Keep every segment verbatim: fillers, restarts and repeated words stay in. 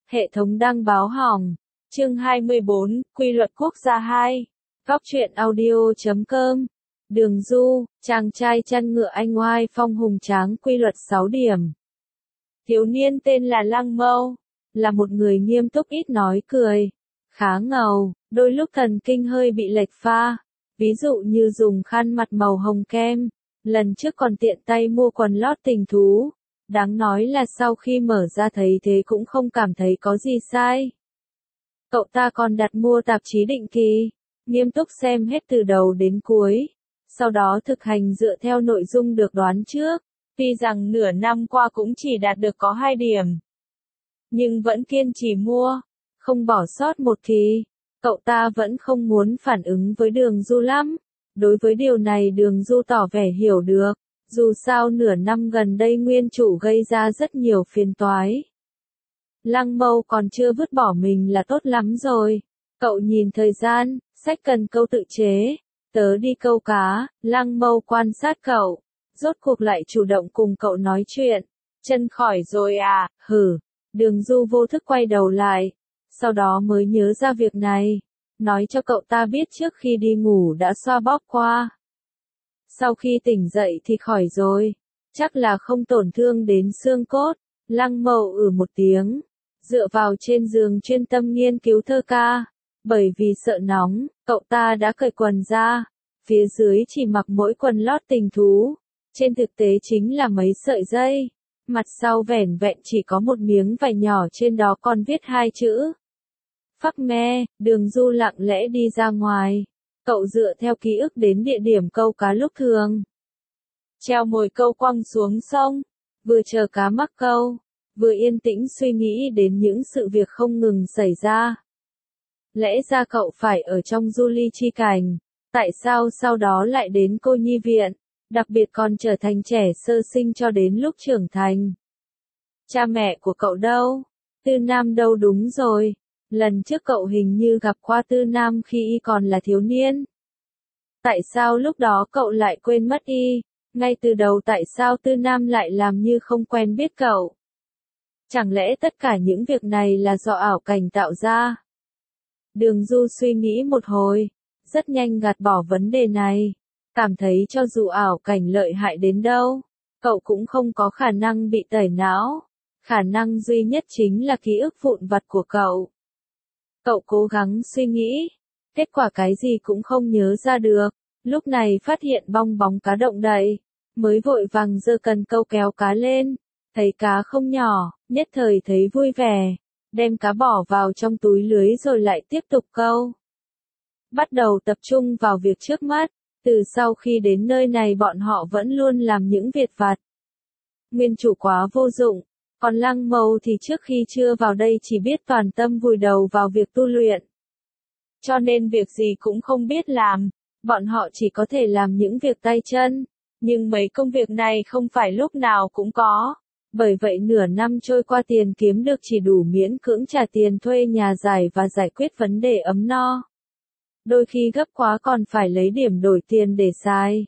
Hệ thống đăng báo hỏng. Chương hai mươi bốn, Quy luật quốc gia hai. Góc truyện audio chấm com. Đường Du, chàng trai chăn ngựa anh oai phong hùng tráng quy luật sáu điểm. Thiếu niên tên là Lăng Mâu, là một người nghiêm túc ít nói cười, khá ngầu, đôi lúc thần kinh hơi bị lệch pha, ví dụ như dùng khăn mặt màu hồng kem, lần trước còn tiện tay mua quần lót tình thú. Đáng nói là sau khi mở ra thấy thế cũng không cảm thấy có gì sai. Cậu ta còn đặt mua tạp chí định kỳ, nghiêm túc xem hết từ đầu đến cuối, sau đó thực hành dựa theo nội dung được đoán trước. Tuy rằng nửa năm qua cũng chỉ đạt được có hai điểm, nhưng vẫn kiên trì mua, không bỏ sót một kỳ. Cậu ta vẫn không muốn phản ứng với Đường Du lắm. Đối với điều này Đường Du tỏ vẻ hiểu được. Dù sao nửa năm gần đây nguyên chủ gây ra rất nhiều phiền toái. Lăng Mâu còn chưa vứt bỏ mình là tốt lắm rồi. Cậu nhìn thời gian, sách cần câu tự chế. Tớ đi câu cá. Lăng Mâu quan sát cậu, rốt cuộc lại chủ động cùng cậu nói chuyện. Chân khỏi rồi à, hử. Đường Du vô thức quay đầu lại, sau đó mới nhớ ra việc này. Nói cho cậu ta biết trước khi đi ngủ đã xoa bóp qua. Sau khi tỉnh dậy thì khỏi rồi, chắc là không tổn thương đến xương cốt. Lăng Mâu ử một tiếng, dựa vào trên giường chuyên tâm nghiên cứu thơ ca. Bởi vì sợ nóng, cậu ta đã cởi quần ra, phía dưới chỉ mặc mỗi quần lót tình thú, trên thực tế chính là mấy sợi dây, mặt sau vẻn vẹn chỉ có một miếng vải nhỏ trên đó còn viết hai chữ. Phắc me. Đường Du lặng lẽ đi ra ngoài. Cậu dựa theo ký ức đến địa điểm câu cá lúc thường. Treo mồi câu quăng xuống sông, vừa chờ cá mắc câu, vừa yên tĩnh suy nghĩ đến những sự việc không ngừng xảy ra. Lẽ ra cậu phải ở trong du ly chi cảnh, tại sao sau đó lại đến cô nhi viện, đặc biệt còn trở thành trẻ sơ sinh cho đến lúc trưởng thành. Cha mẹ của cậu đâu? Tư Nam đâu? Đúng rồi. Lần trước cậu hình như gặp qua Tư Nam khi y còn là thiếu niên. Tại sao lúc đó cậu lại quên mất y? Ngay từ đầu tại sao Tư Nam lại làm như không quen biết cậu? Chẳng lẽ tất cả những việc này là do ảo cảnh tạo ra? Đường Du suy nghĩ một hồi, rất nhanh gạt bỏ vấn đề này. Cảm thấy cho dù ảo cảnh lợi hại đến đâu, cậu cũng không có khả năng bị tẩy não. Khả năng duy nhất chính là ký ức vụn vặt của cậu. Cậu cố gắng suy nghĩ, kết quả cái gì cũng không nhớ ra được. Lúc này phát hiện bong bóng cá động đậy, mới vội vàng giơ cần câu kéo cá lên, thấy cá không nhỏ, nhất thời thấy vui vẻ, đem cá bỏ vào trong túi lưới rồi lại tiếp tục câu. Bắt đầu tập trung vào việc trước mắt, từ sau khi đến nơi này bọn họ vẫn luôn làm những việc vặt. Nguyên chủ quá vô dụng. Còn Lăng Mâu thì trước khi chưa vào đây chỉ biết toàn tâm vùi đầu vào việc tu luyện. Cho nên việc gì cũng không biết làm, bọn họ chỉ có thể làm những việc tay chân, nhưng mấy công việc này không phải lúc nào cũng có. Bởi vậy nửa năm trôi qua tiền kiếm được chỉ đủ miễn cưỡng trả tiền thuê nhà giải và giải quyết vấn đề ấm no. Đôi khi gấp quá còn phải lấy điểm đổi tiền để xài.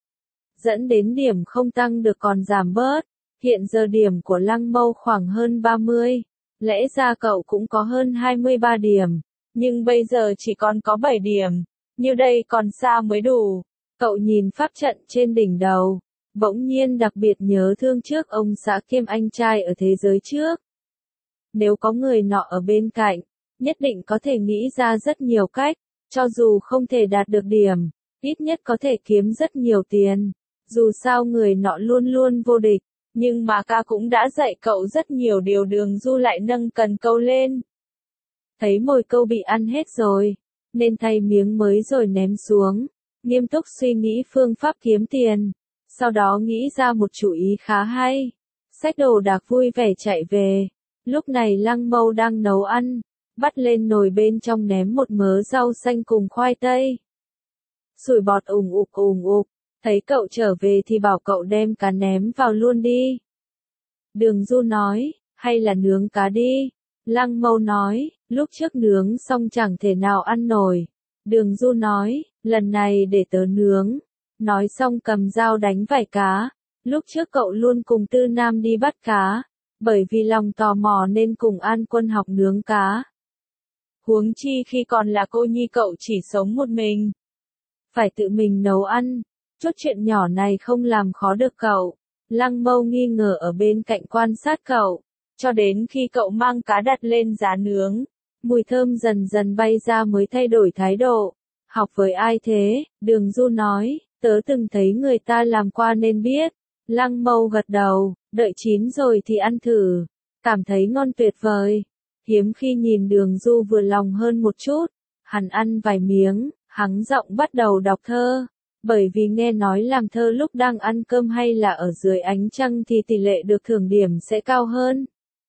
Dẫn đến điểm không tăng được còn giảm bớt. Hiện giờ điểm của Lăng Mâu khoảng hơn ba mươi, lẽ ra cậu cũng có hơn hai mươi ba điểm, nhưng bây giờ chỉ còn có bảy điểm, như đây còn xa mới đủ. Cậu nhìn pháp trận trên đỉnh đầu, bỗng nhiên đặc biệt nhớ thương trước ông xã kiêm anh trai ở thế giới trước. Nếu có người nọ ở bên cạnh, nhất định có thể nghĩ ra rất nhiều cách, cho dù không thể đạt được điểm, ít nhất có thể kiếm rất nhiều tiền. Dù sao người nọ luôn luôn vô địch. Nhưng mà ca cũng đã dạy cậu rất nhiều điều. Đường Du lại nâng cần câu lên. Thấy mồi câu bị ăn hết rồi, nên thay miếng mới rồi ném xuống. Nghiêm túc suy nghĩ phương pháp kiếm tiền. Sau đó nghĩ ra một chủ ý khá hay. Xách đồ đạc vui vẻ chạy về. Lúc này Lăng Mâu đang nấu ăn. Bắt lên nồi bên trong ném một mớ rau xanh cùng khoai tây. Sủi bọt ùng ục ùng ục. Thấy cậu trở về thì bảo cậu đem cá ném vào luôn đi. Đường Du nói, hay là nướng cá đi. Lăng Mâu nói, lúc trước nướng xong chẳng thể nào ăn nổi. Đường Du nói, lần này để tớ nướng. Nói xong cầm dao đánh vảy cá. Lúc trước cậu luôn cùng Tư Nam đi bắt cá. bởi vì lòng tò mò nên cùng An Quân học nướng cá. Huống chi khi còn là cô nhi cậu chỉ sống một mình. Phải tự mình nấu ăn, chút chuyện nhỏ này không làm khó được cậu. Lăng Mâu nghi ngờ ở bên cạnh quan sát cậu, cho đến khi cậu mang cá đặt lên giá nướng, mùi thơm dần dần bay ra mới thay đổi thái độ. Học với ai thế? Đường Du nói, tớ từng thấy người ta làm qua nên biết. Lăng Mâu gật đầu, đợi chín rồi thì ăn thử, cảm thấy ngon tuyệt vời. Hiếm khi nhìn Đường Du vừa lòng hơn một chút, hắn ăn vài miếng, hắng giọng bắt đầu đọc thơ. Bởi vì nghe nói làm thơ lúc đang ăn cơm hay là ở dưới ánh trăng thì tỷ lệ được thưởng điểm sẽ cao hơn.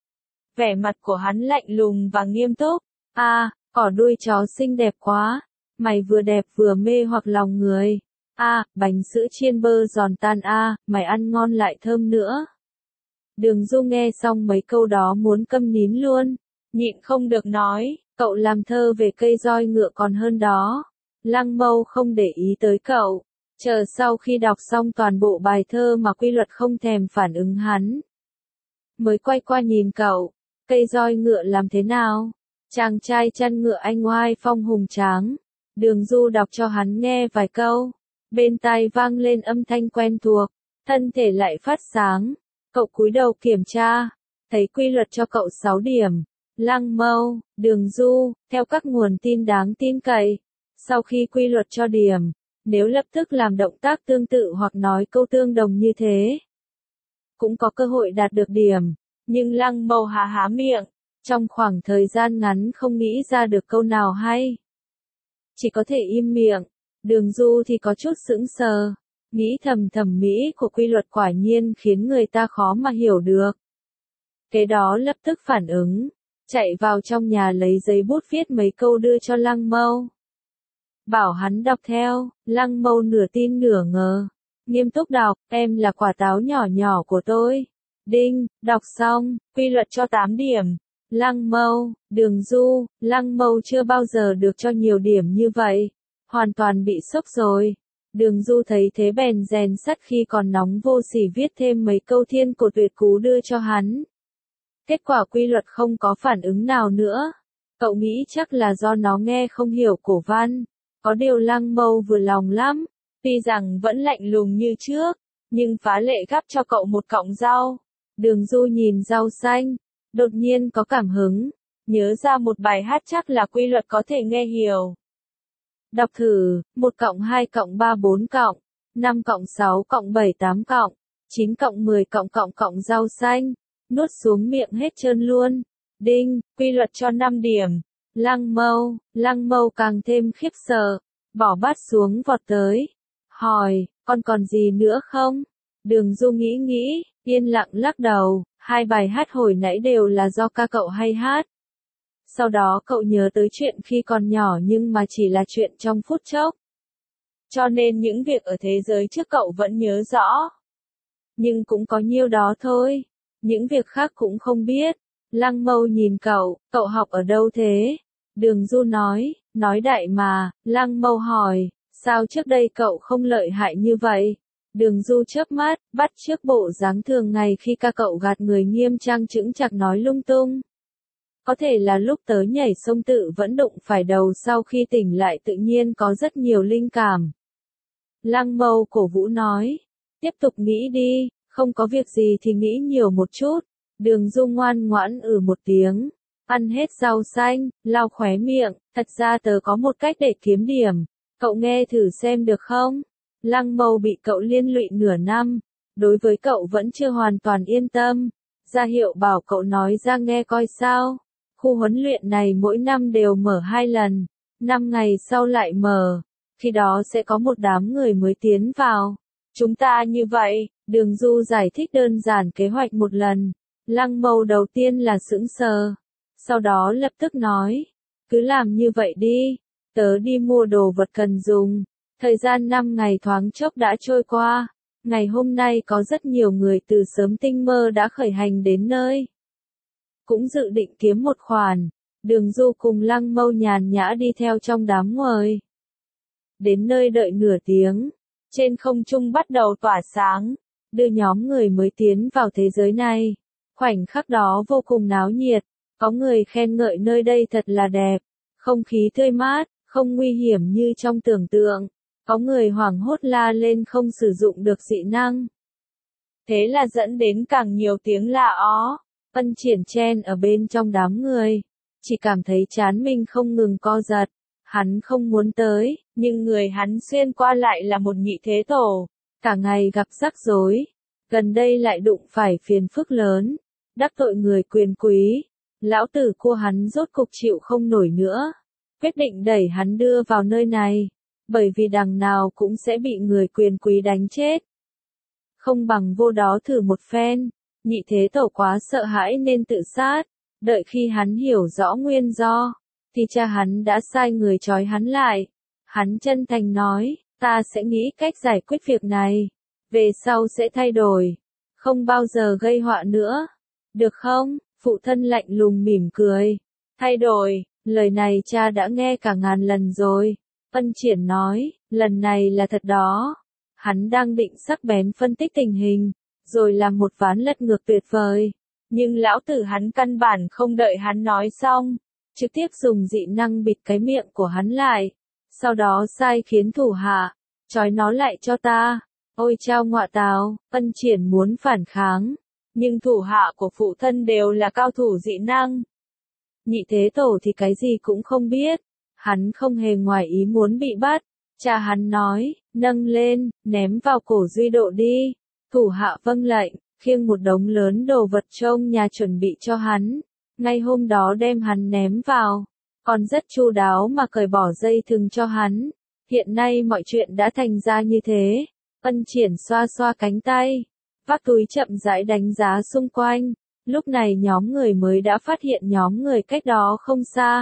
Vẻ mặt của hắn lạnh lùng và nghiêm túc. À, cỏ đuôi chó xinh đẹp quá. Mày vừa đẹp vừa mê hoặc lòng người. À, bánh sữa chiên bơ giòn tan à, mày ăn ngon lại thơm nữa. Đường Du nghe xong mấy câu đó muốn câm nín luôn. Nhịn không được nói, cậu làm thơ về cây roi ngựa còn hơn đó. Lăng Mâu không để ý tới cậu, chờ sau khi đọc xong toàn bộ bài thơ mà Quy Luật không thèm phản ứng hắn. Mới quay qua nhìn cậu, cây roi ngựa làm thế nào? Chàng trai chăn ngựa anh oai phong hùng tráng. Đường Du đọc cho hắn nghe vài câu, bên tai vang lên âm thanh quen thuộc, thân thể lại phát sáng. Cậu cúi đầu kiểm tra, thấy Quy Luật cho cậu sáu điểm. Lăng Mâu, Đường Du, theo các nguồn tin đáng tin cậy, sau khi Quy Luật cho điểm, nếu lập tức làm động tác tương tự hoặc nói câu tương đồng như thế, cũng có cơ hội đạt được điểm. Nhưng Lăng Mâu há há miệng, trong khoảng thời gian ngắn không nghĩ ra được câu nào hay. Chỉ có thể im miệng. Đường Du thì có chút sững sờ, nghĩ thầm thẩm mỹ của Quy Luật quả nhiên khiến người ta khó mà hiểu được. Kế đó lập tức phản ứng, chạy vào trong nhà lấy giấy bút viết mấy câu đưa cho Lăng Mâu. Bảo hắn đọc theo. Lăng Mâu nửa tin nửa ngờ, nghiêm túc đọc, em là quả táo nhỏ nhỏ của tôi. Đinh, đọc xong, Quy Luật cho tám điểm. Lăng Mâu, Đường Du, Lăng Mâu chưa bao giờ được cho nhiều điểm như vậy, hoàn toàn bị sốc rồi. Đường Du thấy thế bèn rèn sắt khi còn nóng vô sỉ viết thêm mấy câu thiên cổ tuyệt cú đưa cho hắn. Kết quả Quy Luật không có phản ứng nào nữa. Cậu nghĩ chắc là do nó nghe không hiểu cổ văn. Có điều Lăng Mâu vừa lòng lắm, tuy rằng vẫn lạnh lùng như trước, nhưng phá lệ gắp cho cậu một cọng rau. Đường Du nhìn rau xanh, đột nhiên có cảm hứng, nhớ ra một bài hát chắc là Quy Luật có thể nghe hiểu. Đọc thử, một cộng hai cộng ba bốn cộng, năm cộng sáu cộng bảy tám cộng, chín cộng mười cộng cộng cộng rau xanh, nuốt xuống miệng hết trơn luôn. Đinh, Quy Luật cho năm điểm. Lăng Mâu, Lăng Mâu càng thêm khiếp sợ, bỏ bát xuống vọt tới, hỏi, con còn gì nữa không? Đường Du nghĩ nghĩ, yên lặng lắc đầu, hai bài hát hồi nãy đều là do ca cậu hay hát. Sau đó cậu nhớ tới chuyện khi còn nhỏ nhưng mà chỉ là chuyện trong phút chốc. Cho nên những việc ở thế giới trước cậu vẫn nhớ rõ. Nhưng cũng có nhiêu đó thôi, những việc khác cũng không biết. Lăng Mâu nhìn cậu, cậu học ở đâu thế? Đường Du nói, nói đại mà. Lăng Mâu hỏi, sao trước đây cậu không lợi hại như vậy? Đường Du chớp mắt, bắt chước bộ dáng thường ngày khi ca cậu gạt người nghiêm trang chững chạc nói lung tung. Có thể là lúc tớ nhảy sông tự vẫn đụng phải đầu, sau khi tỉnh lại tự nhiên có rất nhiều linh cảm. Lăng Mâu cổ vũ nói, tiếp tục nghĩ đi, không có việc gì thì nghĩ nhiều một chút. Đường Du ngoan ngoãn ừ một tiếng, ăn hết rau xanh, lau khóe miệng, thật ra tớ có một cách để kiếm điểm, cậu nghe thử xem được không? Lăng Mâu bị cậu liên lụy nửa năm, đối với cậu vẫn chưa hoàn toàn yên tâm, ra hiệu bảo cậu nói ra nghe coi sao. Khu huấn luyện này mỗi năm đều mở hai lần, năm ngày sau lại mở, khi đó sẽ có một đám người mới tiến vào. Chúng ta như vậy, Đường Du giải thích đơn giản kế hoạch một lần. Lăng Mâu đầu tiên là sững sờ, sau đó lập tức nói, cứ làm như vậy đi, tớ đi mua đồ vật cần dùng. Thời gian năm ngày thoáng chốc đã trôi qua, ngày hôm nay có rất nhiều người từ sớm tinh mơ đã khởi hành đến nơi. Cũng dự định kiếm một khoản, Đường Du cùng Lăng Mâu nhàn nhã đi theo trong đám người. Đến nơi đợi nửa tiếng, trên không trung bắt đầu tỏa sáng, đưa nhóm người mới tiến vào thế giới này. Khoảnh khắc đó vô cùng náo nhiệt, có người khen ngợi nơi đây thật là đẹp, không khí tươi mát, không nguy hiểm như trong tưởng tượng, có người hoảng hốt la lên không sử dụng được dị năng. Thế là dẫn đến càng nhiều tiếng la ó, Ân Triển chen ở bên trong đám người, chỉ cảm thấy trán mình không ngừng co giật, hắn không muốn tới, nhưng người hắn xuyên qua lại là một nhị thế tổ, cả ngày gặp rắc rối, gần đây lại đụng phải phiền phức lớn, đắc tội người quyền quý, lão tử của hắn rốt cục chịu không nổi nữa, quyết định đẩy hắn đưa vào nơi này, bởi vì đằng nào cũng sẽ bị người quyền quý đánh chết. Không bằng vô đó thử một phen, nhị thế tổ quá sợ hãi nên tự sát, đợi khi hắn hiểu rõ nguyên do, thì cha hắn đã sai người trói hắn lại. Hắn chân thành nói, ta sẽ nghĩ cách giải quyết việc này, về sau sẽ thay đổi, không bao giờ gây họa nữa, được không? Phụ thân lạnh lùng mỉm cười, thay đổi, lời này cha đã nghe cả ngàn lần rồi. Ân Triển nói, lần này là thật đó. Hắn đang định sắc bén phân tích tình hình, rồi làm một ván lật ngược tuyệt vời. Nhưng lão tử hắn căn bản không đợi hắn nói xong, trực tiếp dùng dị năng bịt cái miệng của hắn lại. Sau đó sai khiến thủ hạ, trói nó lại cho ta. Ôi chao ngọa tào, Ân Triển muốn phản kháng, nhưng thủ hạ của phụ thân đều là cao thủ dị năng. Nhị thế tổ thì cái gì cũng không biết, hắn không hề ngoài ý muốn bị bắt. Cha hắn nói, nâng lên, ném vào cổ Duy Độ đi. Thủ hạ vâng lệnh, khiêng một đống lớn đồ vật trông nhà chuẩn bị cho hắn. Ngay hôm đó đem hắn ném vào, còn rất chu đáo mà cởi bỏ dây thừng cho hắn. Hiện nay mọi chuyện đã thành ra như thế. Ân Triển xoa xoa cánh tay, vác túi chậm rãi đánh giá xung quanh. Lúc này nhóm người mới đã phát hiện nhóm người cách đó không xa.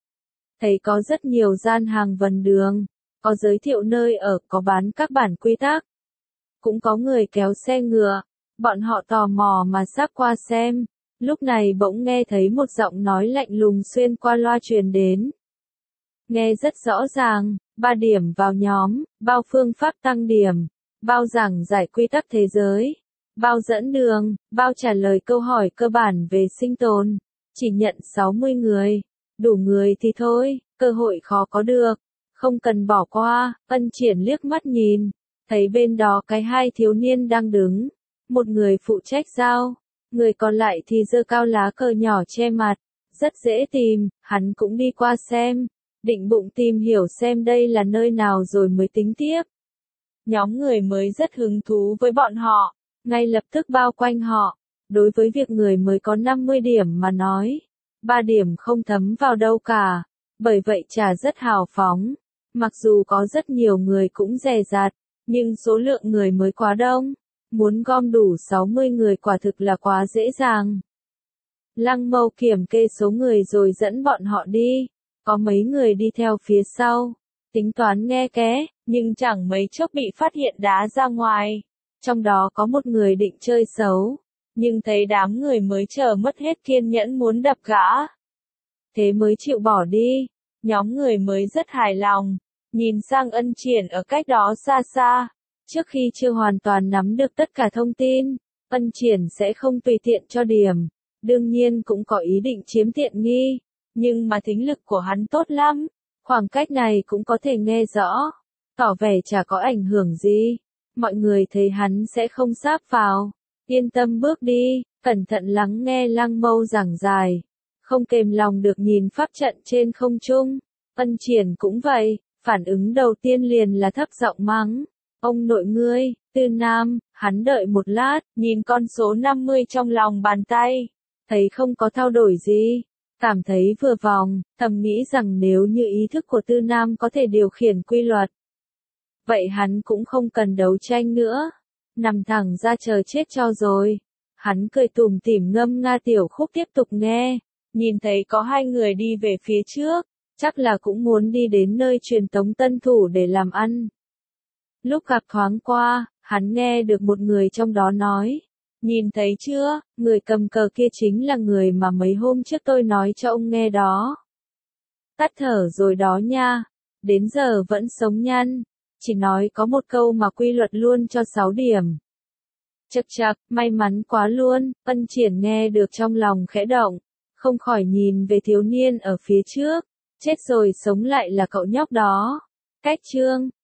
Thấy có rất nhiều gian hàng vần đường, có giới thiệu nơi ở, có bán các bản quy tắc. Cũng có người kéo xe ngựa, bọn họ tò mò mà sắp qua xem. Lúc này bỗng nghe thấy một giọng nói lạnh lùng xuyên qua loa truyền đến. Nghe rất rõ ràng, ba điểm vào nhóm, bao phương pháp tăng điểm, bao giảng giải quy tắc thế giới, bao dẫn đường, bao trả lời câu hỏi cơ bản về sinh tồn. Chỉ nhận sáu mươi người, đủ người thì thôi, cơ hội khó có được, không cần bỏ qua. Ân Triển liếc mắt nhìn, thấy bên đó cái hai thiếu niên đang đứng, một người phụ trách giao, người còn lại thì giơ cao lá cờ nhỏ che mặt, rất dễ tìm. Hắn cũng đi qua xem, định bụng tìm hiểu xem đây là nơi nào rồi mới tính tiếp. Nhóm người mới rất hứng thú với bọn họ, ngay lập tức bao quanh họ. Đối với việc người mới có năm mươi điểm mà nói, ba điểm không thấm vào đâu cả, bởi vậy trả rất hào phóng. Mặc dù có rất nhiều người cũng dè dặt, nhưng số lượng người mới quá đông, muốn gom đủ sáu mươi người quả thực là quá dễ dàng. Lăng Mâu kiểm kê số người rồi dẫn bọn họ đi, có mấy người đi theo phía sau, tính toán nghe ké, nhưng chẳng mấy chốc bị phát hiện đá ra ngoài. Trong đó có một người định chơi xấu, nhưng thấy đám người mới chờ mất hết kiên nhẫn muốn đập gã. Thế mới chịu bỏ đi. Nhóm người mới rất hài lòng, nhìn sang Ân Triển ở cách đó xa xa. Trước khi chưa hoàn toàn nắm được tất cả thông tin, Ân Triển sẽ không tùy tiện cho điểm. Đương nhiên cũng có ý định chiếm tiện nghi, nhưng mà thính lực của hắn tốt lắm, khoảng cách này cũng có thể nghe rõ, tỏ vẻ chả có ảnh hưởng gì. Mọi người thấy hắn sẽ không sáp vào, yên tâm bước đi, cẩn thận lắng nghe Lăng Mâu giảng giải, không kềm lòng được nhìn pháp trận trên không trung. Ân Triển cũng vậy, phản ứng đầu tiên liền là thấp giọng mắng, ông nội ngươi, Tư Nam. Hắn đợi một lát, nhìn con số năm mươi trong lòng bàn tay, thấy không có thay đổi gì, cảm thấy vừa vòng, thầm nghĩ rằng nếu như ý thức của Tư Nam có thể điều khiển quy luật, vậy hắn cũng không cần đấu tranh nữa, nằm thẳng ra chờ chết cho rồi. Hắn cười tủm tỉm ngâm nga tiểu khúc tiếp tục nghe, nhìn thấy có hai người đi về phía trước, chắc là cũng muốn đi đến nơi truyền tống tân thủ để làm ăn. Lúc gặp thoáng qua, hắn nghe được một người trong đó nói, nhìn thấy chưa, người cầm cờ kia chính là người mà mấy hôm trước tôi nói cho ông nghe đó. Tắt thở rồi đó nha, đến giờ vẫn sống nhăn, chỉ nói có một câu mà quy luật luôn cho sáu điểm. Chậc chậc, may mắn quá luôn, Ân Triển nghe được trong lòng khẽ động, không khỏi nhìn về thiếu niên ở phía trước, chết rồi sống lại là cậu nhóc đó. Cách chương